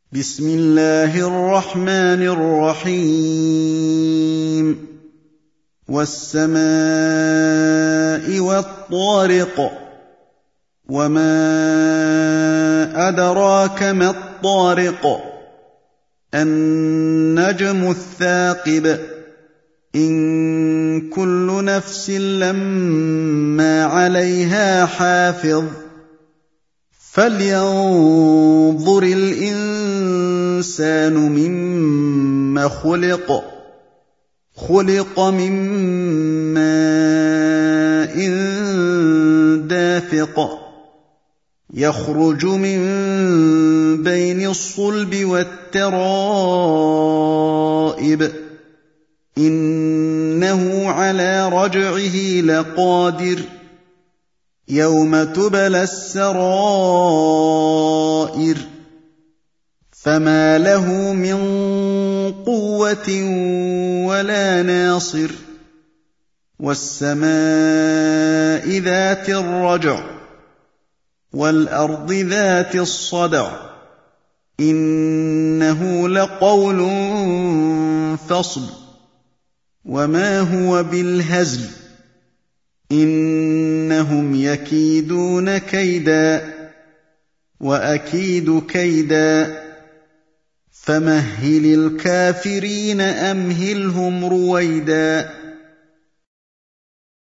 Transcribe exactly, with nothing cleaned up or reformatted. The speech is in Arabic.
بسم الله الرحمن الرحيم والسماء والطارق وما أدراك ما الطارق النجم الثاقب إن كل نفس لما عليها حافظ فلينظر الإنسان مما خلق خلق من ماء دافق يخرج من بين الصلب والترائب إنه على رجعه لقادر يوم تبلى السرائر فما له من قوة ولا ناصر والسماء ذات الرجع والأرض ذات الصدع إنه لقول فصل وما هو بالهزل إنهم يكيدون كيدا وأكيد كيدا فمهل الكافرين أمهلهم رويدا